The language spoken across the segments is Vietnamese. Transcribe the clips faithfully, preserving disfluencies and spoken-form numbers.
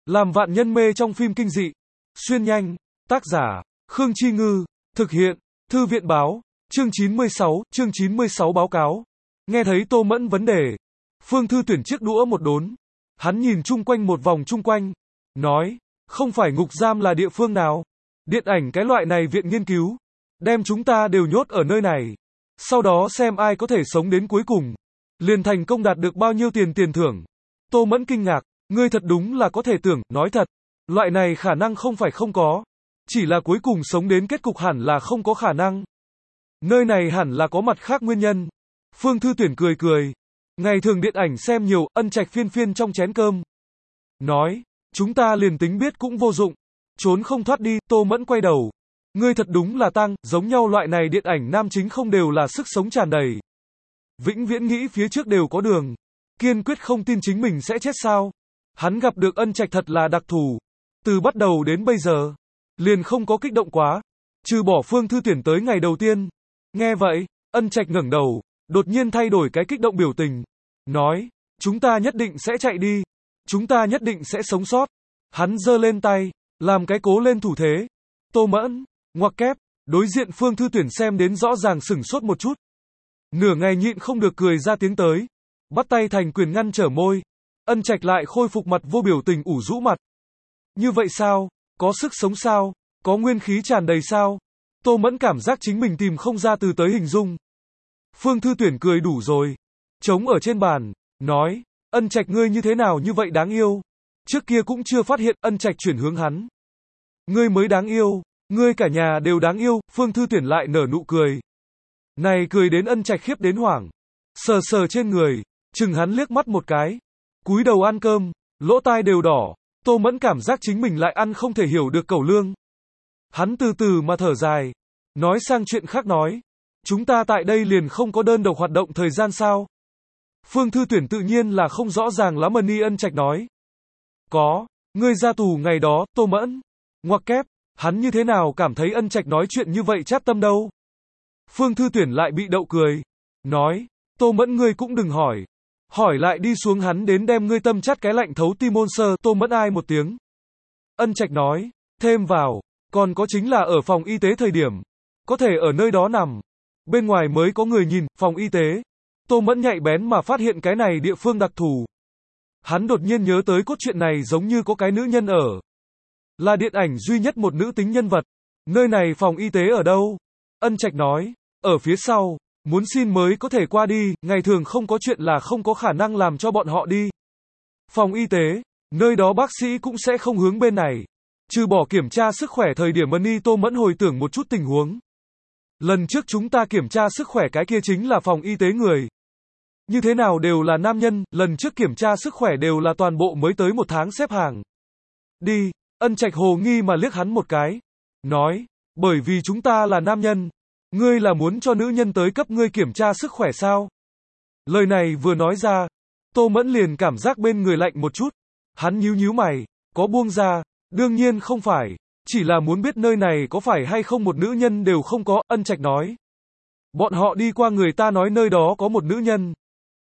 Làm vạn nhân mê trong phim kinh dị. Xuyên nhanh. Tác giả, Khương Chi Ngư. Thực hiện, Thư viện báo. Chương chín mươi sáu, chương chín mươi sáu báo cáo. Nghe thấy Tô Mẫn vấn đề. Phương Thư Tuyển chiếc đũa một đốn. Hắn nhìn chung quanh một vòng chung quanh. Nói, không phải ngục giam là địa phương nào. Điện ảnh cái loại này viện nghiên cứu. Đem chúng ta đều nhốt ở nơi này. Sau đó xem ai có thể sống đến cuối cùng. Liền thành công đạt được bao nhiêu tiền tiền thưởng. Tô Mẫn kinh ngạc. Ngươi thật đúng là có thể tưởng, nói thật. Loại này khả năng không phải không có. Chỉ là cuối cùng sống đến kết cục hẳn là không có khả năng. Nơi này hẳn là có mặt khác nguyên nhân. Phương Thư Tuyển cười cười. Ngày thường điện ảnh xem nhiều, ân trạch phiên phiên trong chén cơm. Nói, chúng ta liền tính biết cũng vô dụng. Trốn không thoát đi, Tô Mẫn quay đầu. Ngươi thật đúng là tăng, giống nhau loại này điện ảnh nam chính không đều là sức sống tràn đầy. Vĩnh viễn nghĩ phía trước đều có đường. Kiên quyết không tin chính mình sẽ chết sao. Hắn gặp được ân trạch thật là đặc thù. Từ bắt đầu đến bây giờ, liền không có kích động quá. Trừ bỏ Phương Thư Tuyển tới ngày đầu tiên. Nghe vậy, ân trạch ngẩng đầu, đột nhiên thay đổi cái kích động biểu tình. Nói, chúng ta nhất định sẽ chạy đi. Chúng ta nhất định sẽ sống sót. Hắn giơ lên tay, làm cái cố lên thủ thế. Tô Mẫn, ngoặc kép, đối diện Phương Thư Tuyển xem đến rõ ràng sửng sốt một chút. Nửa ngày nhịn không được cười ra tiếng tới. Bắt tay thành quyền ngăn trở môi. Ân trạch lại khôi phục mặt vô biểu tình ủ rũ mặt. Như vậy sao? Có sức sống sao? Có nguyên khí tràn đầy sao? Tô Mẫn cảm giác chính mình tìm không ra từ tới hình dung. Phương Thư Tuyển cười đủ rồi. Trống ở trên bàn, nói, ân trạch ngươi như thế nào như vậy đáng yêu. Trước kia cũng chưa phát hiện, ân trạch chuyển hướng hắn. Ngươi mới đáng yêu, ngươi cả nhà đều đáng yêu. Phương Thư Tuyển lại nở nụ cười. Này cười đến ân trạch khiếp đến hoảng. Sờ sờ trên người, chừng hắn liếc mắt một cái. Cúi đầu ăn cơm, lỗ tai đều đỏ. Tô Mẫn cảm giác chính mình lại ăn không thể hiểu được cẩu lương. Hắn từ từ mà thở dài. Nói sang chuyện khác nói. Chúng ta tại đây liền không có đơn độc hoạt động thời gian sao? Phương Thư Tuyển tự nhiên là không rõ ràng lắm mà Ni ân trạch nói. Có, ngươi ra tù ngày đó, Tô Mẫn. Ngoặc kép, hắn như thế nào cảm thấy ân trạch nói chuyện như vậy chát tâm đâu? Phương Thư Tuyển lại bị đậu cười. Nói, Tô Mẫn ngươi cũng đừng hỏi. Hỏi lại đi xuống hắn đến đem ngươi tâm chắt cái lạnh thấu tim môn sơ. Tô Mẫn ai một tiếng. Ân trạch nói, thêm vào, còn có chính là ở phòng y tế thời điểm. Có thể ở nơi đó nằm. Bên ngoài mới có người nhìn, phòng y tế. Tô Mẫn nhạy bén mà phát hiện cái này địa phương đặc thù. Hắn đột nhiên nhớ tới cốt truyện này giống như có cái nữ nhân ở. Là điện ảnh duy nhất một nữ tính nhân vật. Nơi này phòng y tế ở đâu? Ân trạch nói, ở phía sau. Muốn xin mới có thể qua đi, ngày thường không có chuyện là không có khả năng làm cho bọn họ đi. Phòng y tế, nơi đó bác sĩ cũng sẽ không hướng bên này. Trừ bỏ kiểm tra sức khỏe thời điểm Mani Tô Mẫn hồi tưởng một chút tình huống. Lần trước chúng ta kiểm tra sức khỏe cái kia chính là phòng y tế người. Như thế nào đều là nam nhân, lần trước kiểm tra sức khỏe đều là toàn bộ mới tới một tháng xếp hàng. Đi, ân trạch hồ nghi mà liếc hắn một cái. Nói, bởi vì chúng ta là nam nhân. Ngươi là muốn cho nữ nhân tới cấp ngươi kiểm tra sức khỏe sao? Lời này vừa nói ra, Tô Mẫn liền cảm giác bên người lạnh một chút. Hắn nhíu nhíu mày, có buông ra, đương nhiên không phải, chỉ là muốn biết nơi này có phải hay không một nữ nhân đều không có, ân trạch nói. Bọn họ đi qua người ta nói nơi đó có một nữ nhân.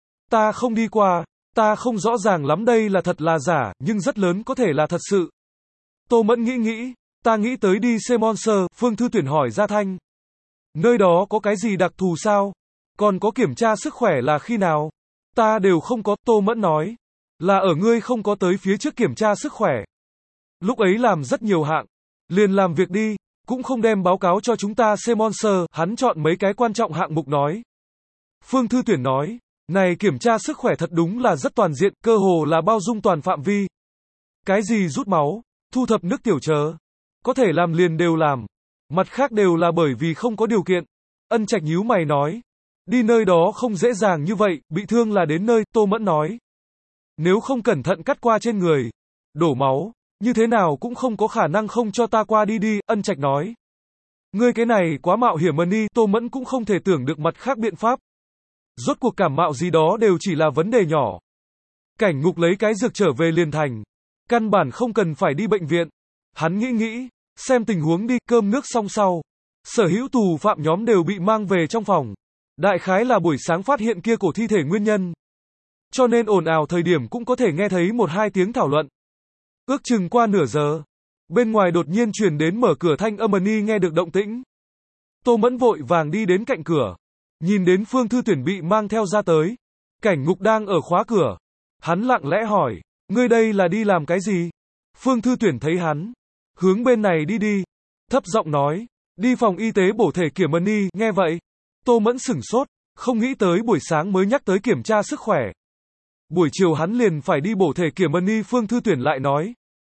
Ta không đi qua, ta không rõ ràng lắm đây là thật là giả, nhưng rất lớn có thể là thật sự. Tô Mẫn nghĩ nghĩ, ta nghĩ tới đi xem Monster, Phương Thư Tuyển hỏi ra thanh. Nơi đó có cái gì đặc thù sao? Còn có kiểm tra sức khỏe là khi nào? Ta đều không có, Tô Mẫn nói. Là ở ngươi không có tới phía trước kiểm tra sức khỏe. Lúc ấy làm rất nhiều hạng. Liền làm việc đi, cũng không đem báo cáo cho chúng ta xem Monster, hắn chọn mấy cái quan trọng hạng mục nói. Phương Thư Tuyển nói, này kiểm tra sức khỏe thật đúng là rất toàn diện, cơ hồ là bao dung toàn phạm vi. Cái gì rút máu, thu thập nước tiểu chờ. Có thể làm liền đều làm. Mặt khác đều là bởi vì không có điều kiện. Ân trạch nhíu mày nói. Đi nơi đó không dễ dàng như vậy, bị thương là đến nơi, Tô Mẫn nói. Nếu không cẩn thận cắt qua trên người, đổ máu, như thế nào cũng không có khả năng không cho ta qua đi đi, ân trạch nói. Ngươi cái này quá mạo hiểm Mani, Tô Mẫn cũng không thể tưởng được mặt khác biện pháp. Rốt cuộc cảm mạo gì đó đều chỉ là vấn đề nhỏ. Cảnh ngục lấy cái dược trở về liền thành. Căn bản không cần phải đi bệnh viện. Hắn nghĩ nghĩ. Xem tình huống đi, cơm nước xong sau. Sở hữu tù phạm nhóm đều bị mang về trong phòng. Đại khái là buổi sáng phát hiện kia cổ thi thể nguyên nhân. Cho nên ồn ào thời điểm cũng có thể nghe thấy một hai tiếng thảo luận. Ước chừng qua nửa giờ, bên ngoài đột nhiên truyền đến mở cửa thanh âm Ni nghe được động tĩnh. Tô Mẫn vội vàng đi đến cạnh cửa, nhìn đến Phương Thư Tuyển bị mang theo ra tới. Cảnh Ngục đang ở khóa cửa. Hắn lặng lẽ hỏi, ngươi đây là đi làm cái gì? Phương Thư Tuyển thấy hắn, hướng bên này đi đi, thấp giọng nói, đi phòng y tế bổ thể kiểm Ni. Nghe vậy, Tô Mẫn sửng sốt, không nghĩ tới buổi sáng mới nhắc tới kiểm tra sức khỏe. Buổi chiều hắn liền phải đi bổ thể kiểm Ni. Phương Thư Tuyển lại nói,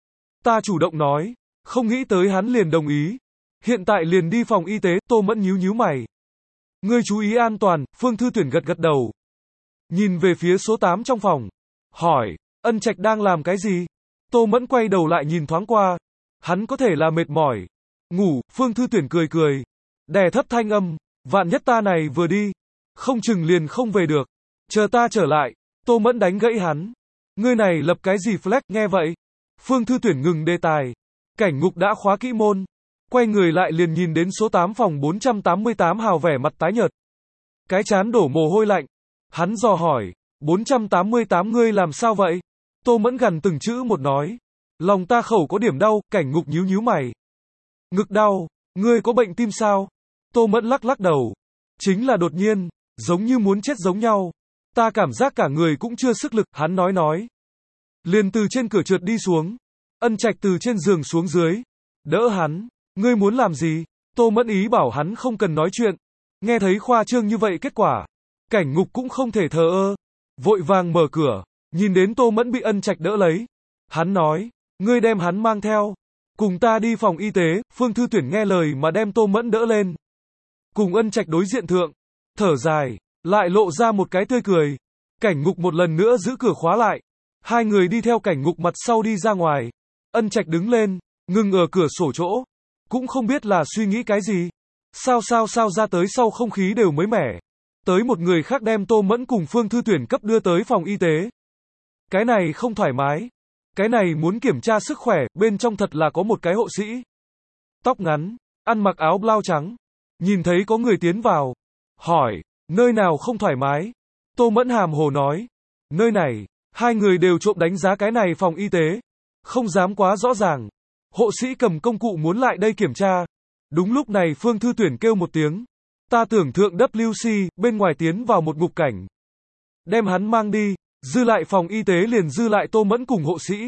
ta chủ động nói, không nghĩ tới hắn liền đồng ý. Hiện tại liền đi phòng y tế. Tô Mẫn nhíu nhíu mày. Ngươi chú ý an toàn. Phương Thư Tuyển gật gật đầu, nhìn về phía số tám trong phòng, hỏi, Ân Trạch đang làm cái gì? Tô Mẫn quay đầu lại nhìn thoáng qua, hắn có thể là mệt mỏi, ngủ. Phương Thư Tuyển cười cười, đè thấp thanh âm, vạn nhất ta này vừa đi, không chừng liền không về được, chờ ta trở lại. Tô Mẫn đánh gãy hắn, ngươi này lập cái gì flex? Nghe vậy, Phương Thư Tuyển ngừng đề tài. Cảnh Ngục đã khóa kỹ môn, quay người lại liền nhìn đến số tám phòng bốn trăm tám mươi tám Hào vẻ mặt tái nhợt, cái trán đổ mồ hôi lạnh. Hắn dò hỏi, bốn trăm tám mươi tám ngươi làm sao vậy? Tô Mẫn gần từng chữ một nói, lòng ta khẩu có điểm đau. Cảnh Ngục nhíu nhíu mày, ngực đau, ngươi có bệnh tim sao? Tô Mẫn lắc lắc đầu, chính là đột nhiên, giống như muốn chết giống nhau. Ta cảm giác cả người cũng chưa sức lực. Hắn nói nói, liền từ trên cửa trượt đi xuống. Ân Trạch từ trên giường xuống dưới, đỡ hắn. Ngươi muốn làm gì? Tô Mẫn ý bảo hắn không cần nói chuyện. Nghe thấy khoa trương như vậy kết quả, Cảnh Ngục cũng không thể thờ ơ, vội vàng mở cửa, nhìn đến Tô Mẫn bị Ân Trạch đỡ lấy. Hắn nói, ngươi đem hắn mang theo, cùng ta đi phòng y tế. Phương Thư Tuyển nghe lời mà đem Tô Mẫn đỡ lên, cùng Ân Trạch đối diện thượng, thở dài, lại lộ ra một cái tươi cười. Cảnh Ngục một lần nữa giữ cửa khóa lại, hai người đi theo Cảnh Ngục mặt sau đi ra ngoài. Ân Trạch đứng lên, ngừng ở cửa sổ chỗ, cũng không biết là suy nghĩ cái gì. Sao sao sao ra tới sau không khí đều mới mẻ. Tới một người khác đem Tô Mẫn cùng Phương Thư Tuyển cấp đưa tới phòng y tế. Cái này không thoải mái, cái này muốn kiểm tra sức khỏe. Bên trong thật là có một cái hộ sĩ, tóc ngắn, ăn mặc áo blau trắng. Nhìn thấy có người tiến vào, hỏi, nơi nào không thoải mái? Tô Mẫn hàm hồ nói, nơi này. Hai người đều trộm đánh giá cái này phòng y tế, không dám quá rõ ràng. Hộ sĩ cầm công cụ muốn lại đây kiểm tra. Đúng lúc này Phương Thư Tuyển kêu một tiếng, ta tưởng thượng W C. Bên ngoài tiến vào một ngục cảnh, đem hắn mang đi. Dư lại phòng y tế liền dư lại Tô Mẫn cùng hộ sĩ.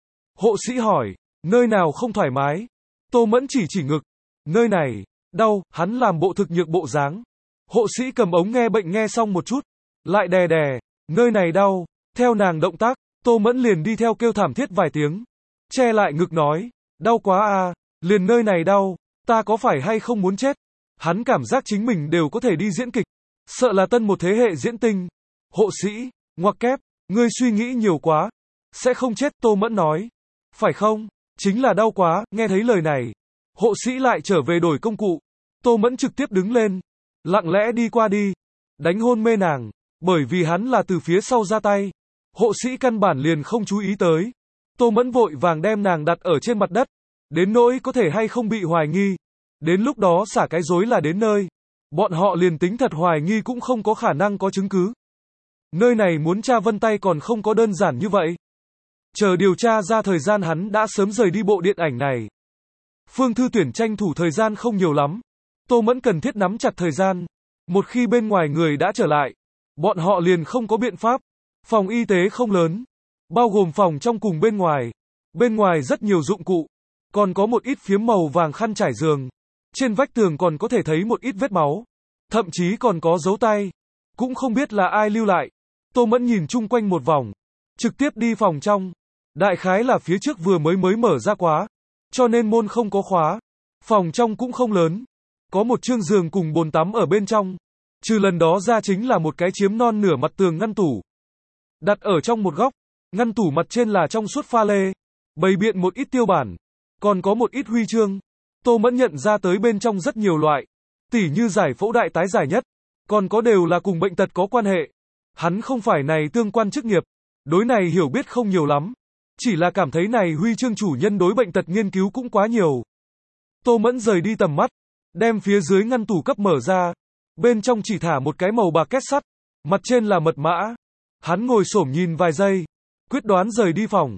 Hộ sĩ hỏi, nơi nào không thoải mái? Tô Mẫn chỉ chỉ ngực, nơi này, đau. Hắn làm bộ thực nhược bộ dáng. Hộ sĩ cầm ống nghe bệnh nghe xong một chút, lại đè đè, nơi này đau. Theo nàng động tác, Tô Mẫn liền đi theo kêu thảm thiết vài tiếng, che lại ngực nói, đau quá à, liền nơi này đau, ta có phải hay không muốn chết? Hắn cảm giác chính mình đều có thể đi diễn kịch, sợ là tân một thế hệ diễn tinh. Hộ sĩ, ngoặc kép, ngươi suy nghĩ nhiều quá, sẽ không chết. Tô Mẫn nói, phải không, chính là đau quá. Nghe thấy lời này, hộ sĩ lại trở về đổi công cụ. Tô Mẫn trực tiếp đứng lên, lặng lẽ đi qua đi, đánh hôn mê nàng, bởi vì hắn là từ phía sau ra tay. Hộ sĩ căn bản liền không chú ý tới. Tô Mẫn vội vàng đem nàng đặt ở trên mặt đất, đến nỗi có thể hay không bị hoài nghi. Đến lúc đó xả cái dối là đến nơi, bọn họ liền tính thật hoài nghi cũng không có khả năng có chứng cứ. Nơi này muốn tra vân tay còn không có đơn giản như vậy. Chờ điều tra ra thời gian hắn đã sớm rời đi bộ điện ảnh này. Phương Thư Tuyển tranh thủ thời gian không nhiều lắm. Tô Mẫn cần thiết nắm chặt thời gian. Một khi bên ngoài người đã trở lại, bọn họ liền không có biện pháp. Phòng y tế không lớn, bao gồm phòng trong cùng bên ngoài. Bên ngoài rất nhiều dụng cụ, còn có một ít phiếm màu vàng khăn trải giường. Trên vách tường còn có thể thấy một ít vết máu, thậm chí còn có dấu tay, cũng không biết là ai lưu lại. Tô Mẫn nhìn chung quanh một vòng, trực tiếp đi phòng trong. Đại khái là phía trước vừa mới mới mở ra quá, cho nên môn không có khóa. Phòng trong cũng không lớn, có một chương giường cùng bồn tắm ở bên trong. Trừ lần đó ra chính là một cái chiếm non nửa mặt tường ngăn tủ, đặt ở trong một góc. Ngăn tủ mặt trên là trong suốt pha lê, bày biện một ít tiêu bản, còn có một ít huy chương. Tô Mẫn nhận ra tới bên trong rất nhiều loại, tỉ như giải phẫu đại tái giải nhất, còn có đều là cùng bệnh tật có quan hệ. Hắn không phải này tương quan chức nghiệp, đối này hiểu biết không nhiều lắm, chỉ là cảm thấy này huy chương chủ nhân đối bệnh tật nghiên cứu cũng quá nhiều. Tô Mẫn rời đi tầm mắt, đem phía dưới ngăn tủ cấp mở ra, bên trong chỉ thả một cái màu bạc két sắt, mặt trên là mật mã. Hắn ngồi xổm nhìn vài giây, quyết đoán rời đi phòng.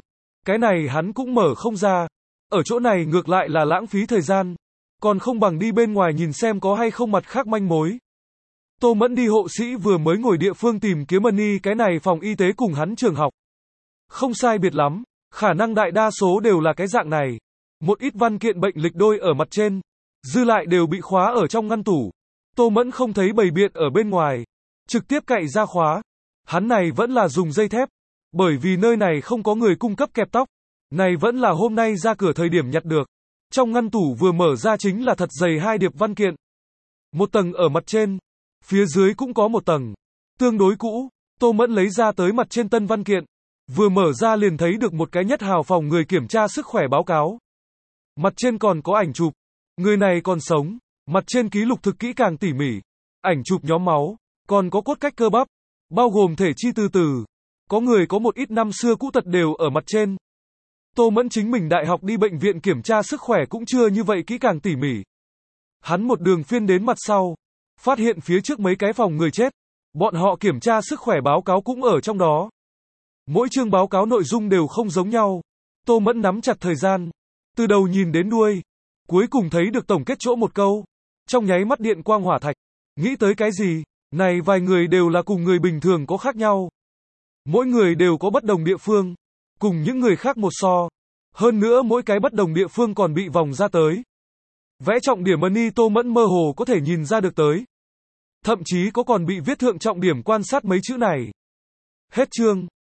Cái này hắn cũng mở không ra. Ở chỗ này ngược lại là lãng phí thời gian. Còn không bằng đi bên ngoài nhìn xem có hay không mặt khác manh mối. Tô Mẫn đi hộ sĩ vừa mới ngồi địa phương tìm kiếm money cái này phòng y tế cùng hắn trường học. Không sai biệt lắm, khả năng đại đa số đều là cái dạng này. Một ít văn kiện bệnh lịch đôi ở mặt trên, dư lại đều bị khóa ở trong ngăn tủ. Tô Mẫn không thấy bày biện ở bên ngoài, trực tiếp cậy ra khóa. Hắn này vẫn là dùng dây thép, bởi vì nơi này không có người cung cấp kẹp tóc. Này vẫn là hôm nay ra cửa thời điểm nhặt được. Trong ngăn tủ vừa mở ra chính là thật dày hai điệp văn kiện. Một tầng ở mặt trên, phía dưới cũng có một tầng, tương đối cũ. Tô Mẫn lấy ra tới mặt trên tân văn kiện, vừa mở ra liền thấy được một cái nhất hào phòng người kiểm tra sức khỏe báo cáo. Mặt trên còn có ảnh chụp, người này còn sống, mặt trên ký lục thực kỹ càng tỉ mỉ, ảnh chụp nhóm máu, còn có cốt cách cơ bắp, bao gồm thể chi từ từ, có người có một ít năm xưa cũ tật đều ở mặt trên. Tô Mẫn chính mình đại học đi bệnh viện kiểm tra sức khỏe cũng chưa như vậy kỹ càng tỉ mỉ. Hắn một đường phiên đến mặt sau, phát hiện phía trước mấy cái phòng người chết, bọn họ kiểm tra sức khỏe báo cáo cũng ở trong đó. Mỗi chương báo cáo nội dung đều không giống nhau. Tô Mẫn nắm chặt thời gian, từ đầu nhìn đến đuôi, cuối cùng thấy được tổng kết chỗ một câu. Trong nháy mắt điện quang hỏa thạch, nghĩ tới cái gì? Này vài người đều là cùng người bình thường có khác nhau. Mỗi người đều có bất đồng địa phương, cùng những người khác một so. Hơn nữa mỗi cái bất đồng địa phương còn bị vòng ra tới. Vẽ trọng điểm money Tô Mẫn mơ hồ có thể nhìn ra được tới. Thậm chí có còn bị viết thượng trọng điểm quan sát mấy chữ này. Hết chương.